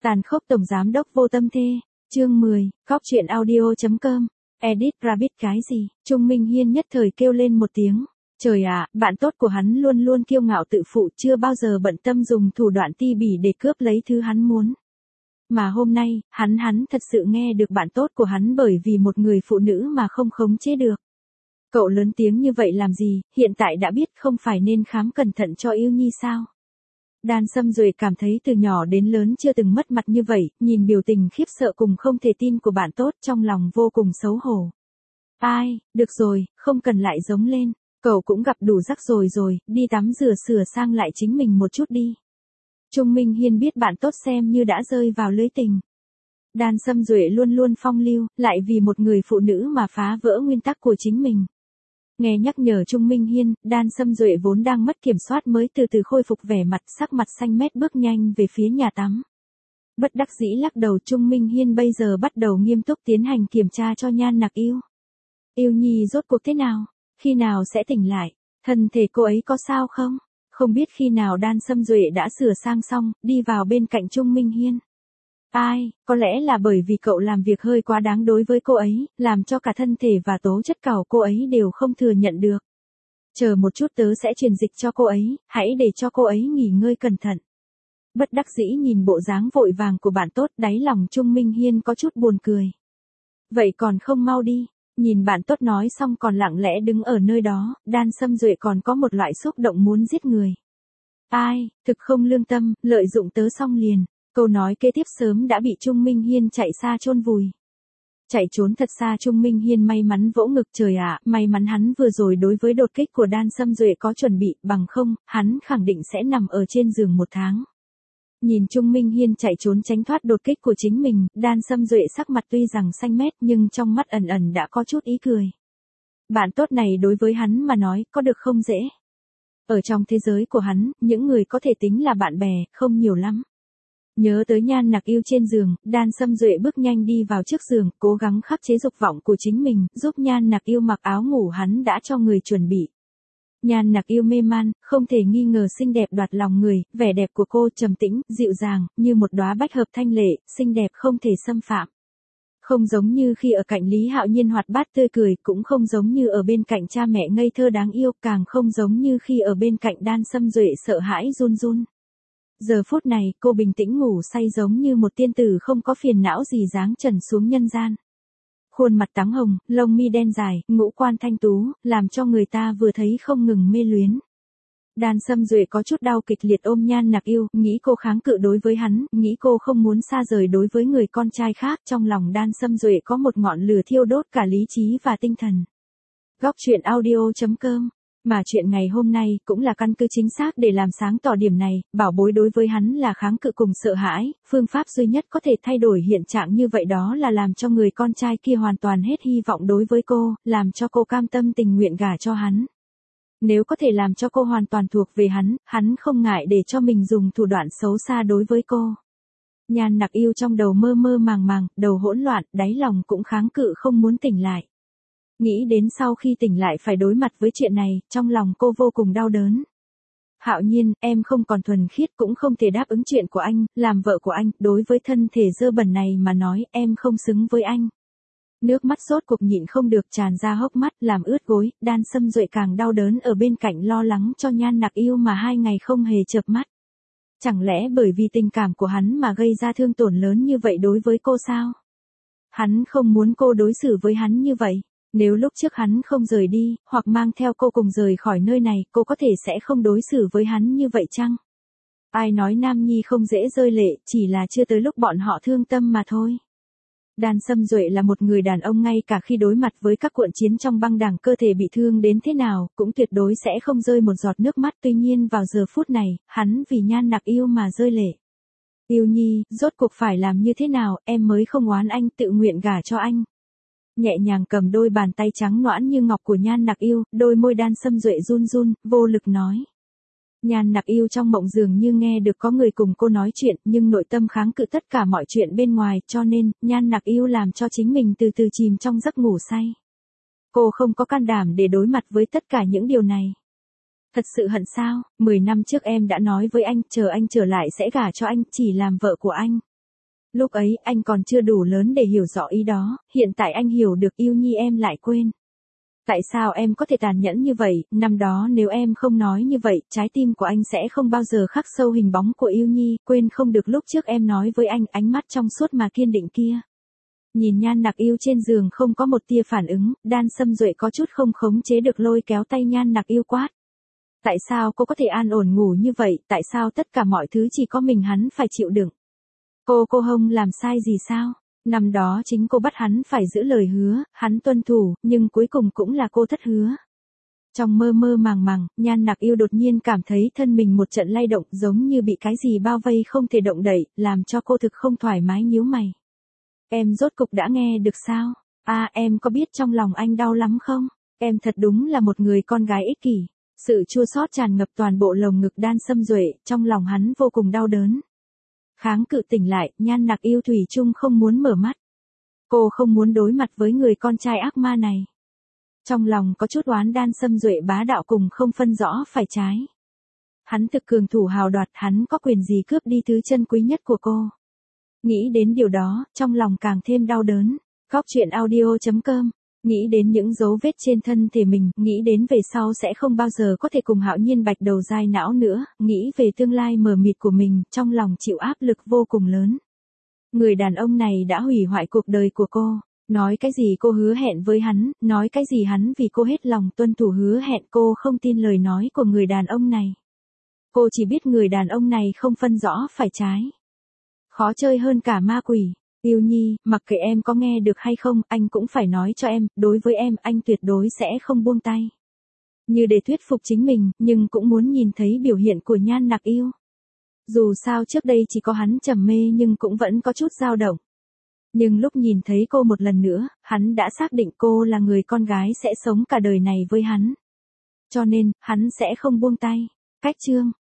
Tàn khốc tổng giám đốc vô tâm thê, chương 10, Cóc truyện audio.com, edit rabbit cái gì, Trung Minh Hiên nhất thời kêu lên một tiếng. Trời ạ, bạn tốt của hắn luôn luôn kiêu ngạo tự phụ, chưa bao giờ bận tâm dùng thủ đoạn ti bỉ để cướp lấy thứ hắn muốn. Mà hôm nay, hắn thật sự nghe được bạn tốt của hắn bởi vì một người phụ nữ mà không khống chế được. Cậu lớn tiếng như vậy làm gì, hiện tại đã biết không phải nên khám cẩn thận cho yêu nhi sao? Đan Sâm Duệ cảm thấy từ nhỏ đến lớn chưa từng mất mặt như vậy, nhìn biểu tình khiếp sợ cùng không thể tin của bạn tốt trong lòng vô cùng xấu hổ. Ai, được rồi, không cần lại giống lên, cậu cũng gặp đủ rắc rồi, đi tắm rửa sửa sang lại chính mình một chút đi. Trung Minh Hiên biết bạn tốt xem như đã rơi vào lưới tình. Đan Sâm Duệ luôn luôn phong lưu, lại vì một người phụ nữ mà phá vỡ nguyên tắc của chính mình. Nghe nhắc nhở Trung Minh Hiên, Đan Sâm Duệ vốn đang mất kiểm soát mới từ từ khôi phục vẻ mặt, sắc mặt xanh mét bước nhanh về phía nhà tắm. Bất đắc dĩ lắc đầu, Trung Minh Hiên bây giờ bắt đầu nghiêm túc tiến hành kiểm tra cho Nhan Nặc Yêu. Yêu nhi rốt cuộc thế nào? Khi nào sẽ tỉnh lại? Thân thể cô ấy có sao không? Không biết khi nào Đan Sâm Duệ đã sửa sang xong, đi vào bên cạnh Trung Minh Hiên. Ai, có lẽ là bởi vì cậu làm việc hơi quá đáng đối với cô ấy, làm cho cả thân thể và tố chất cào cô ấy đều không thừa nhận được. Chờ một chút tớ sẽ truyền dịch cho cô ấy, hãy để cho cô ấy nghỉ ngơi cẩn thận. Bất đắc dĩ nhìn bộ dáng vội vàng của bạn tốt, đáy lòng Trung Minh Hiên có chút buồn cười. Vậy còn không mau đi, nhìn bạn tốt nói xong còn lặng lẽ đứng ở nơi đó, Đan Sâm Duệ còn có một loại xúc động muốn giết người. Ai, thực không lương tâm, lợi dụng tớ xong liền. Câu nói kế tiếp sớm đã bị Trung Minh Hiên chạy xa chôn vùi. Chạy trốn thật xa, Trung Minh Hiên may mắn vỗ ngực, trời ạ, may mắn hắn vừa rồi đối với đột kích của Đan Sâm Duệ có chuẩn bị, bằng không, hắn khẳng định sẽ nằm ở trên giường 1 tháng. Nhìn Trung Minh Hiên chạy trốn tránh thoát đột kích của chính mình, Đan Sâm Duệ sắc mặt tuy rằng xanh mét nhưng trong mắt ẩn ẩn đã có chút ý cười. Bạn tốt này đối với hắn mà nói, có được không dễ. Ở trong thế giới của hắn, những người có thể tính là bạn bè, không nhiều lắm. Nhớ tới Nhan Nặc Yêu trên giường, Đan Sâm Duệ bước nhanh đi vào trước giường, cố gắng khắc chế dục vọng của chính mình, giúp Nhan Nặc Yêu mặc áo ngủ hắn đã cho người chuẩn bị. Nhan Nặc Yêu mê man, không thể nghi ngờ xinh đẹp đoạt lòng người, vẻ đẹp của cô trầm tĩnh, dịu dàng, như một đóa bách hợp thanh lệ, xinh đẹp không thể xâm phạm. Không giống như khi ở cạnh Lý Hạo Nhiên hoạt bát tươi cười, cũng không giống như ở bên cạnh cha mẹ ngây thơ đáng yêu, càng không giống như khi ở bên cạnh Đan Sâm Duệ sợ hãi run run. Giờ phút này, cô bình tĩnh ngủ say giống như một tiên tử không có phiền não gì giáng trần xuống nhân gian. Khuôn mặt trắng hồng, lông mi đen dài, ngũ quan thanh tú, làm cho người ta vừa thấy không ngừng mê luyến. Đan Sâm Duệ có chút đau kịch liệt ôm Nhan Nặc Yêu, nghĩ cô kháng cự đối với hắn, nghĩ cô không muốn xa rời đối với người con trai khác, trong lòng Đan Sâm Duệ có một ngọn lửa thiêu đốt cả lý trí và tinh thần. Góc truyện audio.com. Mà chuyện ngày hôm nay cũng là căn cứ chính xác để làm sáng tỏ điểm này, bảo bối đối với hắn là kháng cự cùng sợ hãi, phương pháp duy nhất có thể thay đổi hiện trạng như vậy đó là làm cho người con trai kia hoàn toàn hết hy vọng đối với cô, làm cho cô cam tâm tình nguyện gả cho hắn. Nếu có thể làm cho cô hoàn toàn thuộc về hắn không ngại để cho mình dùng thủ đoạn xấu xa đối với cô. Nhan Nặc Yêu trong đầu mơ mơ màng, đầu hỗn loạn, đáy lòng cũng kháng cự không muốn tỉnh lại. Nghĩ đến sau khi tỉnh lại phải đối mặt với chuyện này, trong lòng cô vô cùng đau đớn. Hạo Nhiên, em không còn thuần khiết cũng không thể đáp ứng chuyện của anh, làm vợ của anh, đối với thân thể dơ bẩn này mà nói, em không xứng với anh. Nước mắt rốt cuộc nhịn không được tràn ra hốc mắt, làm ướt gối, Đan Sâm Duệ càng đau đớn ở bên cạnh lo lắng cho Nhan Nặc Yêu mà 2 ngày không hề chợp mắt. Chẳng lẽ bởi vì tình cảm của hắn mà gây ra thương tổn lớn như vậy đối với cô sao? Hắn không muốn cô đối xử với hắn như vậy. Nếu lúc trước hắn không rời đi, hoặc mang theo cô cùng rời khỏi nơi này, cô có thể sẽ không đối xử với hắn như vậy chăng? Ai nói nam nhi không dễ rơi lệ, chỉ là chưa tới lúc bọn họ thương tâm mà thôi. Đan Sâm Duệ là một người đàn ông ngay cả khi đối mặt với các cuộn chiến trong băng đảng cơ thể bị thương đến thế nào, cũng tuyệt đối sẽ không rơi một giọt nước mắt. Tuy nhiên vào giờ phút này, hắn vì Nhan Nặc Yêu mà rơi lệ. Yêu nhi, rốt cuộc phải làm như thế nào, em mới không oán anh, tự nguyện gả cho anh. Nhẹ nhàng cầm đôi bàn tay trắng nõn như ngọc của Nhan Nặc Yêu, đôi môi Đan Sâm Duệ run run, vô lực nói. Nhan Nặc Yêu trong mộng dường như nghe được có người cùng cô nói chuyện, nhưng nội tâm kháng cự tất cả mọi chuyện bên ngoài, cho nên, Nhan Nặc Yêu làm cho chính mình từ từ chìm trong giấc ngủ say. Cô không có can đảm để đối mặt với tất cả những điều này. Thật sự hận sao, 10 năm trước em đã nói với anh, chờ anh trở lại sẽ gả cho anh, chỉ làm vợ của anh. Lúc ấy anh còn chưa đủ lớn để hiểu rõ ý đó, hiện tại anh hiểu được yêu Nhi em lại quên. Tại sao em có thể tàn nhẫn như vậy, năm đó nếu em không nói như vậy, trái tim của anh sẽ không bao giờ khắc sâu hình bóng của yêu Nhi, quên không được lúc trước em nói với anh, ánh mắt trong suốt mà kiên định kia. Nhìn Nhan Nặc Yêu trên giường không có một tia phản ứng, Đan Sâm Duệ có chút không khống chế được lôi kéo tay Nhan Nặc Yêu quát. Tại sao cô có thể an ổn ngủ như vậy, tại sao tất cả mọi thứ chỉ có mình hắn phải chịu đựng? Cô Hồng làm sai gì sao? Năm đó chính cô bắt hắn phải giữ lời hứa, hắn tuân thủ, nhưng cuối cùng cũng là cô thất hứa. Trong mơ mơ màng màng, Nhan Nặc Yêu đột nhiên cảm thấy thân mình một trận lay động giống như bị cái gì bao vây không thể động đậy, làm cho cô thực không thoải mái nhíu mày. Em rốt cục đã nghe được sao? Em có biết trong lòng anh đau lắm không? Em thật đúng là một người con gái ích kỷ. Sự chua xót tràn ngập toàn bộ lồng ngực Đan Sâm Duệ, trong lòng hắn vô cùng đau đớn. Kháng cự tỉnh lại, Nhan Nặc Yêu thủy chung không muốn mở mắt. Cô không muốn đối mặt với người con trai ác ma này. Trong lòng có chút oán Đan Sâm Duệ bá đạo cùng không phân rõ phải trái. Hắn thực cường thủ hào đoạt, hắn có quyền gì cướp đi thứ chân quý nhất của cô. Nghĩ đến điều đó, trong lòng càng thêm đau đớn. Góc truyện audio.com. Nghĩ đến những dấu vết trên thân thể mình, nghĩ đến về sau sẽ không bao giờ có thể cùng Hạo Nhiên Bạch đầu dai não nữa, nghĩ về tương lai mờ mịt của mình, trong lòng chịu áp lực vô cùng lớn. Người đàn ông này đã hủy hoại cuộc đời của cô, nói cái gì cô hứa hẹn với hắn, nói cái gì hắn vì cô hết lòng tuân thủ hứa hẹn, cô không tin lời nói của người đàn ông này. Cô chỉ biết người đàn ông này không phân rõ phải trái. Khó chơi hơn cả ma quỷ. Yêu Nhi, mặc kệ em có nghe được hay không, anh cũng phải nói cho em, đối với em, anh tuyệt đối sẽ không buông tay. Như để thuyết phục chính mình, nhưng cũng muốn nhìn thấy biểu hiện của Nhan Nặc Yêu. Dù sao trước đây chỉ có hắn trầm mê nhưng cũng vẫn có chút dao động. Nhưng lúc nhìn thấy cô một lần nữa, hắn đã xác định cô là người con gái sẽ sống cả đời này với hắn. Cho nên, hắn sẽ không buông tay. Cách chương